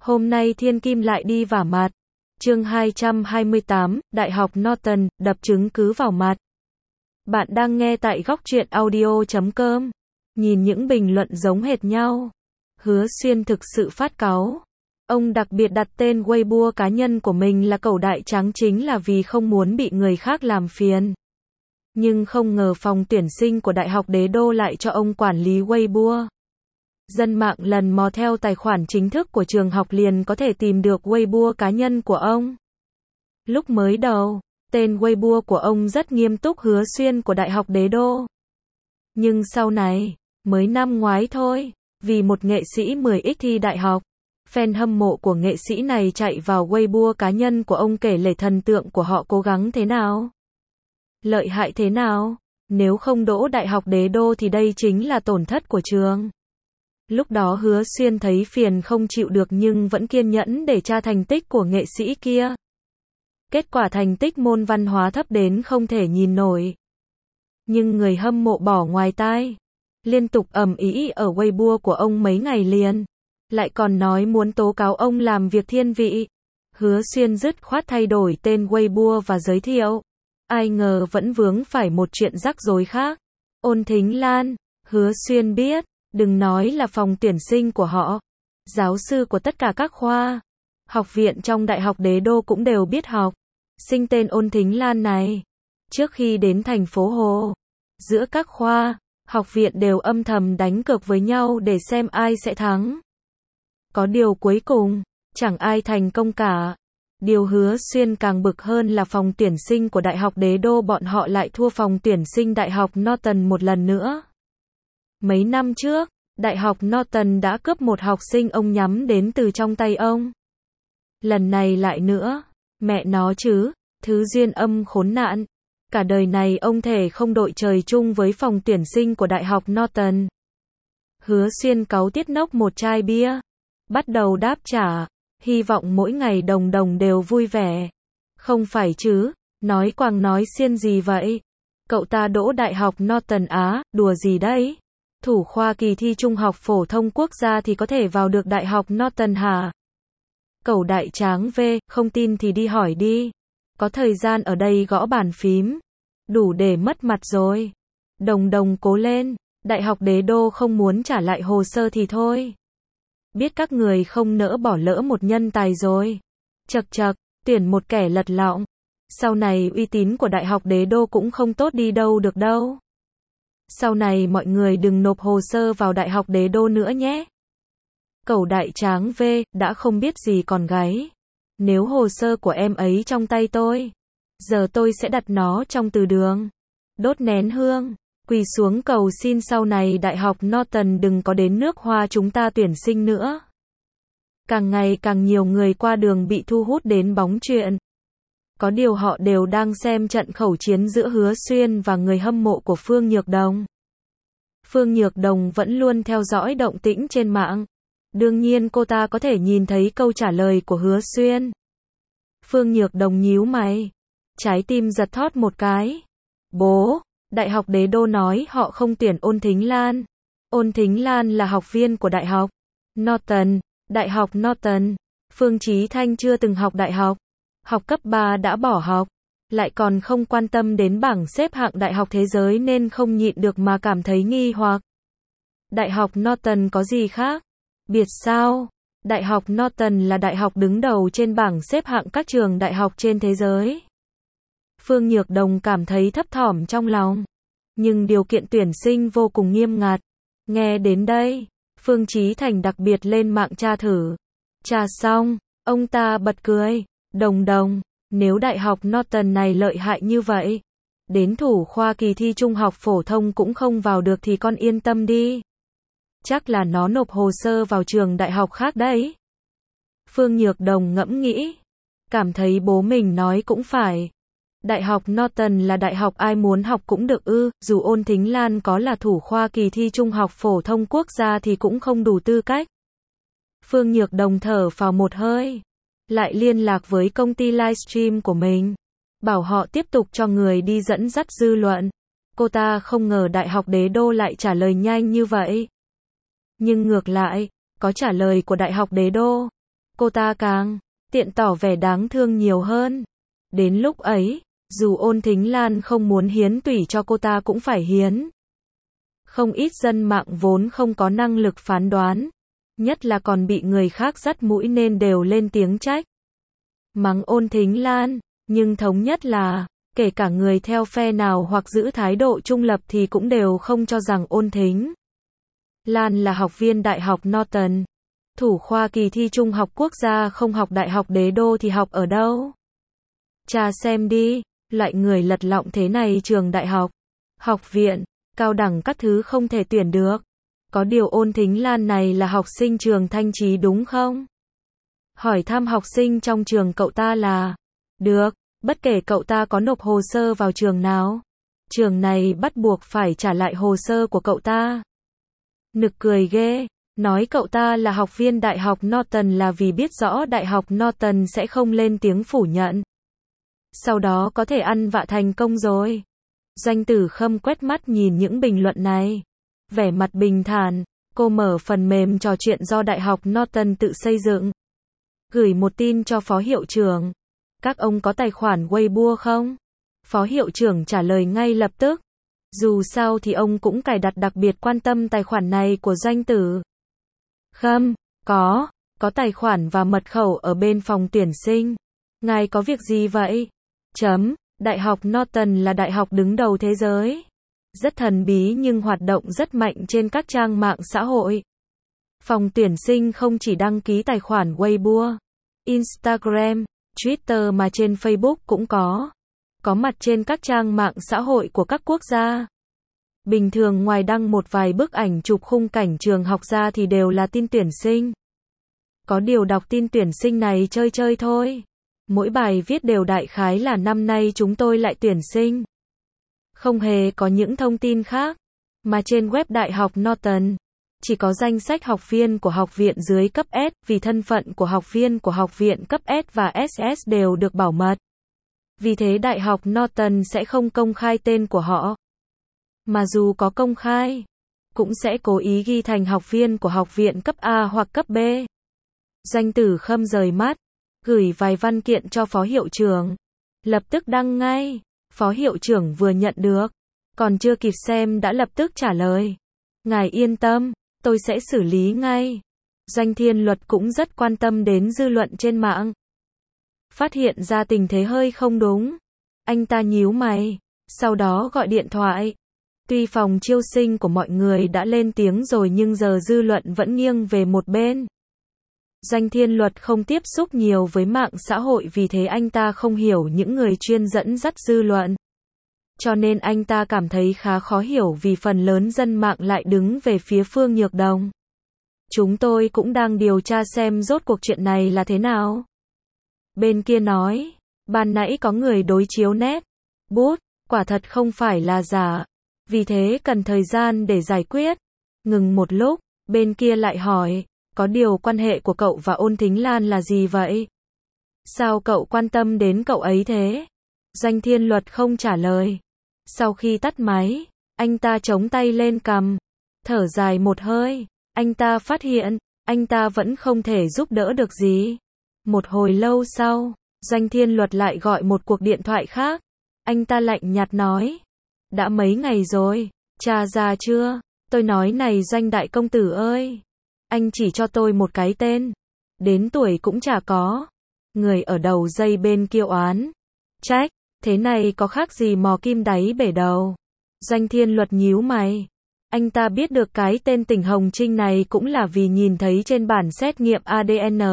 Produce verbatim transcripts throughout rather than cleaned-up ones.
Hôm nay thiên kim lại đi vả mặt. Chương hai trăm hai mươi tám, Đại học Norton, đập chứng cứ vào mặt. Bạn đang nghe tại góc truyện audio chấm com. Nhìn những bình luận giống hệt nhau. Hứa Xuyên thực sự phát cáu. Ông đặc biệt đặt tên Weibo cá nhân của mình là Cẩu Đại Tráng chính là vì không muốn bị người khác làm phiền. Nhưng không ngờ phòng tuyển sinh của Đại học Đế Đô lại cho ông quản lý Weibo. Dân mạng lần mò theo tài khoản chính thức của trường học liền có thể tìm được Weibo cá nhân của ông. Lúc mới đầu, tên Weibo của ông rất nghiêm túc Hứa Xuyên của Đại học Đế Đô. Nhưng sau này, mới năm ngoái thôi, vì một nghệ sĩ mười x thi đại học, fan hâm mộ của nghệ sĩ này chạy vào Weibo cá nhân của ông kể lể thần tượng của họ cố gắng thế nào, lợi hại thế nào, nếu không đỗ Đại học Đế Đô thì đây chính là tổn thất của trường. Lúc đó Hứa Xuyên thấy phiền không chịu được nhưng vẫn kiên nhẫn để tra thành tích của nghệ sĩ kia. Kết quả thành tích môn văn hóa thấp đến không thể nhìn nổi. Nhưng người hâm mộ bỏ ngoài tai. Liên tục ầm ĩ ở Weibo của ông mấy ngày liền. Lại còn nói muốn tố cáo ông làm việc thiên vị. Hứa Xuyên dứt khoát thay đổi tên Weibo và giới thiệu. Ai ngờ vẫn vướng phải một chuyện rắc rối khác. Ôn Thính Lan, Hứa Xuyên biết. Đừng nói là phòng tuyển sinh của họ, giáo sư của tất cả các khoa, học viện trong Đại học Đế Đô cũng đều biết học sinh tên Ôn Thính Lan này. Trước khi đến thành phố Hồ, giữa các khoa, học viện đều âm thầm đánh cược với nhau để xem ai sẽ thắng. Có điều cuối cùng, chẳng ai thành công cả. Điều Hứa Xuyên càng bực hơn là phòng tuyển sinh của Đại học Đế Đô bọn họ lại thua phòng tuyển sinh Đại học Norton một lần nữa. Mấy năm trước, Đại học Norton đã cướp một học sinh ông nhắm đến từ trong tay ông. Lần này lại nữa, mẹ nó chứ, thứ duyên âm khốn nạn. Cả đời này ông thể không đội trời chung với phòng tuyển sinh của Đại học Norton. Hứa Xuyên cáu tiết nốc một chai bia. Bắt đầu đáp trả, hy vọng mỗi ngày đồng đồng đều vui vẻ. Không phải chứ, nói quàng nói xiên gì vậy? Cậu ta đỗ Đại học Norton á, đùa gì đấy? Thủ khoa kỳ thi trung học phổ thông quốc gia thì có thể vào được Đại học Norton hả? Cẩu Đại Tráng V, không tin thì đi hỏi đi. Có thời gian ở đây gõ bàn phím. Đủ để mất mặt rồi. Đồng đồng cố lên. Đại học Đế Đô không muốn trả lại hồ sơ thì thôi. Biết các người không nỡ bỏ lỡ một nhân tài rồi. Chật chật, tuyển một kẻ lật lọng. Sau này uy tín của Đại học Đế Đô cũng không tốt đi đâu được đâu. Sau này mọi người đừng nộp hồ sơ vào Đại học Đế Đô nữa nhé. Cẩu Đại Tráng V, đã không biết gì còn gáy. Nếu hồ sơ của em ấy trong tay tôi, giờ tôi sẽ đặt nó trong từ đường. Đốt nén hương, quỳ xuống cầu xin sau này Đại học Norton đừng có đến nước Hoa chúng ta tuyển sinh nữa. Càng ngày càng nhiều người qua đường bị thu hút đến bóng chuyện. Có điều họ đều đang xem trận khẩu chiến giữa Hứa Xuyên và người hâm mộ của Phương Nhược Đồng. Phương Nhược Đồng vẫn luôn theo dõi động tĩnh trên mạng. Đương nhiên cô ta có thể nhìn thấy câu trả lời của Hứa Xuyên. Phương Nhược Đồng nhíu mày. Trái tim giật thót một cái. Bố, Đại học Đế Đô nói họ không tuyển Ôn Thính Lan. Ôn Thính Lan là học viên của Đại học Norton. Đại học Norton. Phương Chí Thanh chưa từng học đại học. Học cấp ba đã bỏ học, lại còn không quan tâm đến bảng xếp hạng đại học thế giới nên không nhịn được mà cảm thấy nghi hoặc. Đại học Norton có gì khác? Biệt sao? Đại học Norton là đại học đứng đầu trên bảng xếp hạng các trường đại học trên thế giới. Phương Nhược Đồng cảm thấy thấp thỏm trong lòng. Nhưng điều kiện tuyển sinh vô cùng nghiêm ngặt. Nghe đến đây, Phương Chí Thành đặc biệt lên mạng tra thử. Tra xong, ông ta bật cười. Đồng đồng, nếu Đại học Norton này lợi hại như vậy, đến thủ khoa kỳ thi trung học phổ thông cũng không vào được thì con yên tâm đi. Chắc là nó nộp hồ sơ vào trường đại học khác đấy. Phương Nhược Đồng ngẫm nghĩ, cảm thấy bố mình nói cũng phải. Đại học Norton là đại học ai muốn học cũng được ư, dù Ôn Thính Lan có là thủ khoa kỳ thi trung học phổ thông quốc gia thì cũng không đủ tư cách. Phương Nhược Đồng thở phào một hơi. Lại liên lạc với công ty livestream của mình, bảo họ tiếp tục cho người đi dẫn dắt dư luận. Cô ta không ngờ Đại học Đế Đô lại trả lời nhanh như vậy. Nhưng ngược lại, có trả lời của Đại học Đế Đô, cô ta càng tiện tỏ vẻ đáng thương nhiều hơn. Đến lúc ấy, dù Ôn Thính Lan không muốn hiến tủy cho cô ta cũng phải hiến. Không ít dân mạng vốn không có năng lực phán đoán, nhất là còn bị người khác dắt mũi nên đều lên tiếng trách. Mắng Ôn Thính Lan, nhưng thống nhất là, kể cả người theo phe nào hoặc giữ thái độ trung lập thì cũng đều không cho rằng Ôn Thính Lan là học viên Đại học Norton. Thủ khoa kỳ thi Trung học quốc gia không học Đại học Đế Đô thì học ở đâu? Tra xem đi, loại người lật lọng thế này trường đại học, học viện, cao đẳng các thứ không thể tuyển được. Có điều Ôn Thính Lan này là học sinh trường Thanh Chí đúng không? Hỏi thăm học sinh trong trường cậu ta là được, bất kể cậu ta có nộp hồ sơ vào trường nào, trường này bắt buộc phải trả lại hồ sơ của cậu ta. Nực cười ghê, nói cậu ta là học viên Đại học Norton là vì biết rõ Đại học Norton sẽ không lên tiếng phủ nhận. Sau đó có thể ăn vạ thành công rồi. Doanh Tử Khâm quét mắt nhìn những bình luận này. Vẻ mặt bình thản, cô mở phần mềm trò chuyện do Đại học Norton tự xây dựng. Gửi một tin cho phó hiệu trưởng. Các ông có tài khoản Weibo không? Phó hiệu trưởng trả lời ngay lập tức. Dù sao thì ông cũng cài đặt đặc biệt quan tâm tài khoản này của Doanh Tử Khâm. Có, có tài khoản và mật khẩu ở bên phòng tuyển sinh. Ngài có việc gì vậy? Chấm, Đại học Norton là đại học đứng đầu thế giới. Rất thần bí nhưng hoạt động rất mạnh trên các trang mạng xã hội. Phòng tuyển sinh không chỉ đăng ký tài khoản Weibo, Instagram, Twitter mà trên Facebook cũng có. Có mặt trên các trang mạng xã hội của các quốc gia. Bình thường ngoài đăng một vài bức ảnh chụp khung cảnh trường học ra thì đều là tin tuyển sinh. Có điều đọc tin tuyển sinh này chơi chơi thôi. Mỗi bài viết đều đại khái là năm nay chúng tôi lại tuyển sinh. Không hề có những thông tin khác. Mà trên web Đại học Norton, chỉ có danh sách học viên của học viện dưới cấp S, vì thân phận của học viên của học viện cấp S và ét ét đều được bảo mật. Vì thế Đại học Norton sẽ không công khai tên của họ. Mà dù có công khai, cũng sẽ cố ý ghi thành học viên của học viện cấp A hoặc cấp B. Doanh Tử Khâm rời mắt, gửi vài văn kiện cho phó hiệu trưởng. Lập tức đăng ngay. Phó hiệu trưởng vừa nhận được, còn chưa kịp xem đã lập tức trả lời. Ngài yên tâm, tôi sẽ xử lý ngay. Doanh Thiên Luật cũng rất quan tâm đến dư luận trên mạng. Phát hiện ra tình thế hơi không đúng. Anh ta nhíu mày, sau đó gọi điện thoại. Tuy phòng chiêu sinh của mọi người đã lên tiếng rồi nhưng giờ dư luận vẫn nghiêng về một bên. Doanh Thiên Luật không tiếp xúc nhiều với mạng xã hội vì thế anh ta không hiểu những người chuyên dẫn dắt dư luận. Cho nên anh ta cảm thấy khá khó hiểu vì phần lớn dân mạng lại đứng về phía Phương Nhược Đồng. Chúng tôi cũng đang điều tra xem rốt cuộc chuyện này là thế nào. Bên kia nói, ban nãy có người đối chiếu nét bút, quả thật không phải là giả. Vì thế cần thời gian để giải quyết. Ngừng một lúc, bên kia lại hỏi, có điều quan hệ của cậu và Ôn Thính Lan là gì vậy? Sao cậu quan tâm đến cậu ấy thế? Doanh Thiên Luật không trả lời. Sau khi tắt máy, anh ta chống tay lên cằm, thở dài một hơi. Anh ta phát hiện, anh ta vẫn không thể giúp đỡ được gì. Một hồi lâu sau, Doanh Thiên Luật lại gọi một cuộc điện thoại khác. Anh ta lạnh nhạt nói, đã mấy ngày rồi, tra ra chưa? Tôi nói này Doanh đại công tử ơi, anh chỉ cho tôi một cái tên, đến tuổi cũng chả có. Người ở đầu dây bên kia oán trách, thế này có khác gì mò kim đáy bể đầu. Doanh Thiên Luật nhíu mày. Anh ta biết được cái tên Tỉnh Hồng Trinh này cũng là vì nhìn thấy trên bản xét nghiệm a đê en.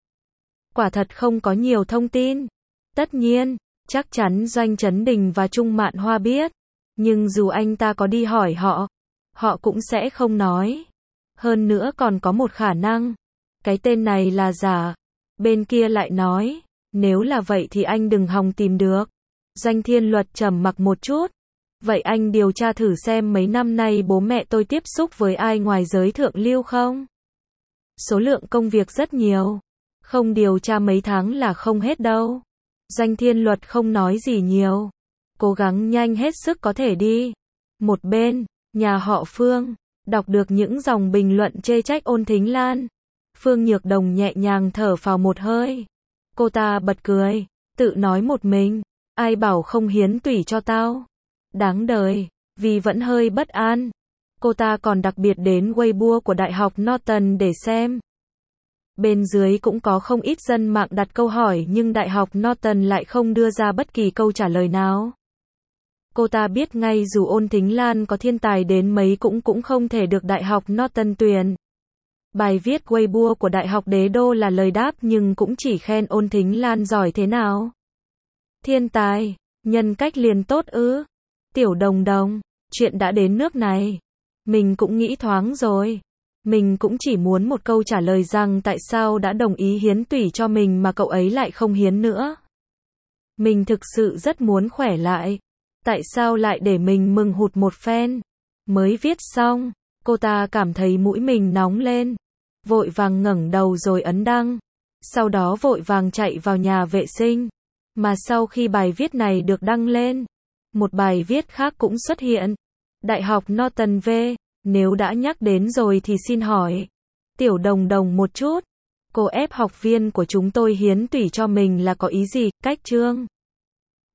Quả thật không có nhiều thông tin. Tất nhiên, chắc chắn Doanh Chấn Đình và Trung Mạn Hoa biết. Nhưng dù anh ta có đi hỏi họ, họ cũng sẽ không nói. Hơn nữa còn có một khả năng, cái tên này là giả. Bên kia lại nói, nếu là vậy thì anh đừng hòng tìm được. Doanh Thiên Luật trầm mặc một chút. Vậy anh điều tra thử xem mấy năm nay bố mẹ tôi tiếp xúc với ai ngoài giới thượng lưu không? Số lượng công việc rất nhiều. Không điều tra mấy tháng là không hết đâu. Doanh Thiên Luật không nói gì nhiều. Cố gắng nhanh hết sức có thể đi. Một bên, nhà họ Phương, đọc được những dòng bình luận chê trách Ôn Thính Lan. Phương Nhược Đồng nhẹ nhàng thở phào một hơi. Cô ta bật cười, tự nói một mình, ai bảo không hiến tủy cho tao. Đáng đời, vì vẫn hơi bất an. Cô ta còn đặc biệt đến Weibo của Đại học Norton để xem. Bên dưới cũng có không ít dân mạng đặt câu hỏi nhưng Đại học Norton lại không đưa ra bất kỳ câu trả lời nào. Cô ta biết ngay dù Ôn Thính Lan có thiên tài đến mấy cũng cũng không thể được Đại học Norton tuyển. Bài viết Weibo của Đại học Đế Đô là lời đáp nhưng cũng chỉ khen Ôn Thính Lan giỏi thế nào. Thiên tài, nhân cách liền tốt ư? Tiểu Đồng Đồng, chuyện đã đến nước này. Mình cũng nghĩ thoáng rồi. Mình cũng chỉ muốn một câu trả lời rằng tại sao đã đồng ý hiến tủy cho mình mà cậu ấy lại không hiến nữa. Mình thực sự rất muốn khỏe lại. Tại sao lại để mình mừng hụt một phen? Mới viết xong, cô ta cảm thấy mũi mình nóng lên. Vội vàng ngẩng đầu rồi ấn đăng. Sau đó vội vàng chạy vào nhà vệ sinh. Mà sau khi bài viết này được đăng lên, một bài viết khác cũng xuất hiện. Đại học Norton V, nếu đã nhắc đến rồi thì xin hỏi. Tiểu Đồng Đồng một chút. Cô ép học viên của chúng tôi hiến tủy cho mình là có ý gì? Cách chương.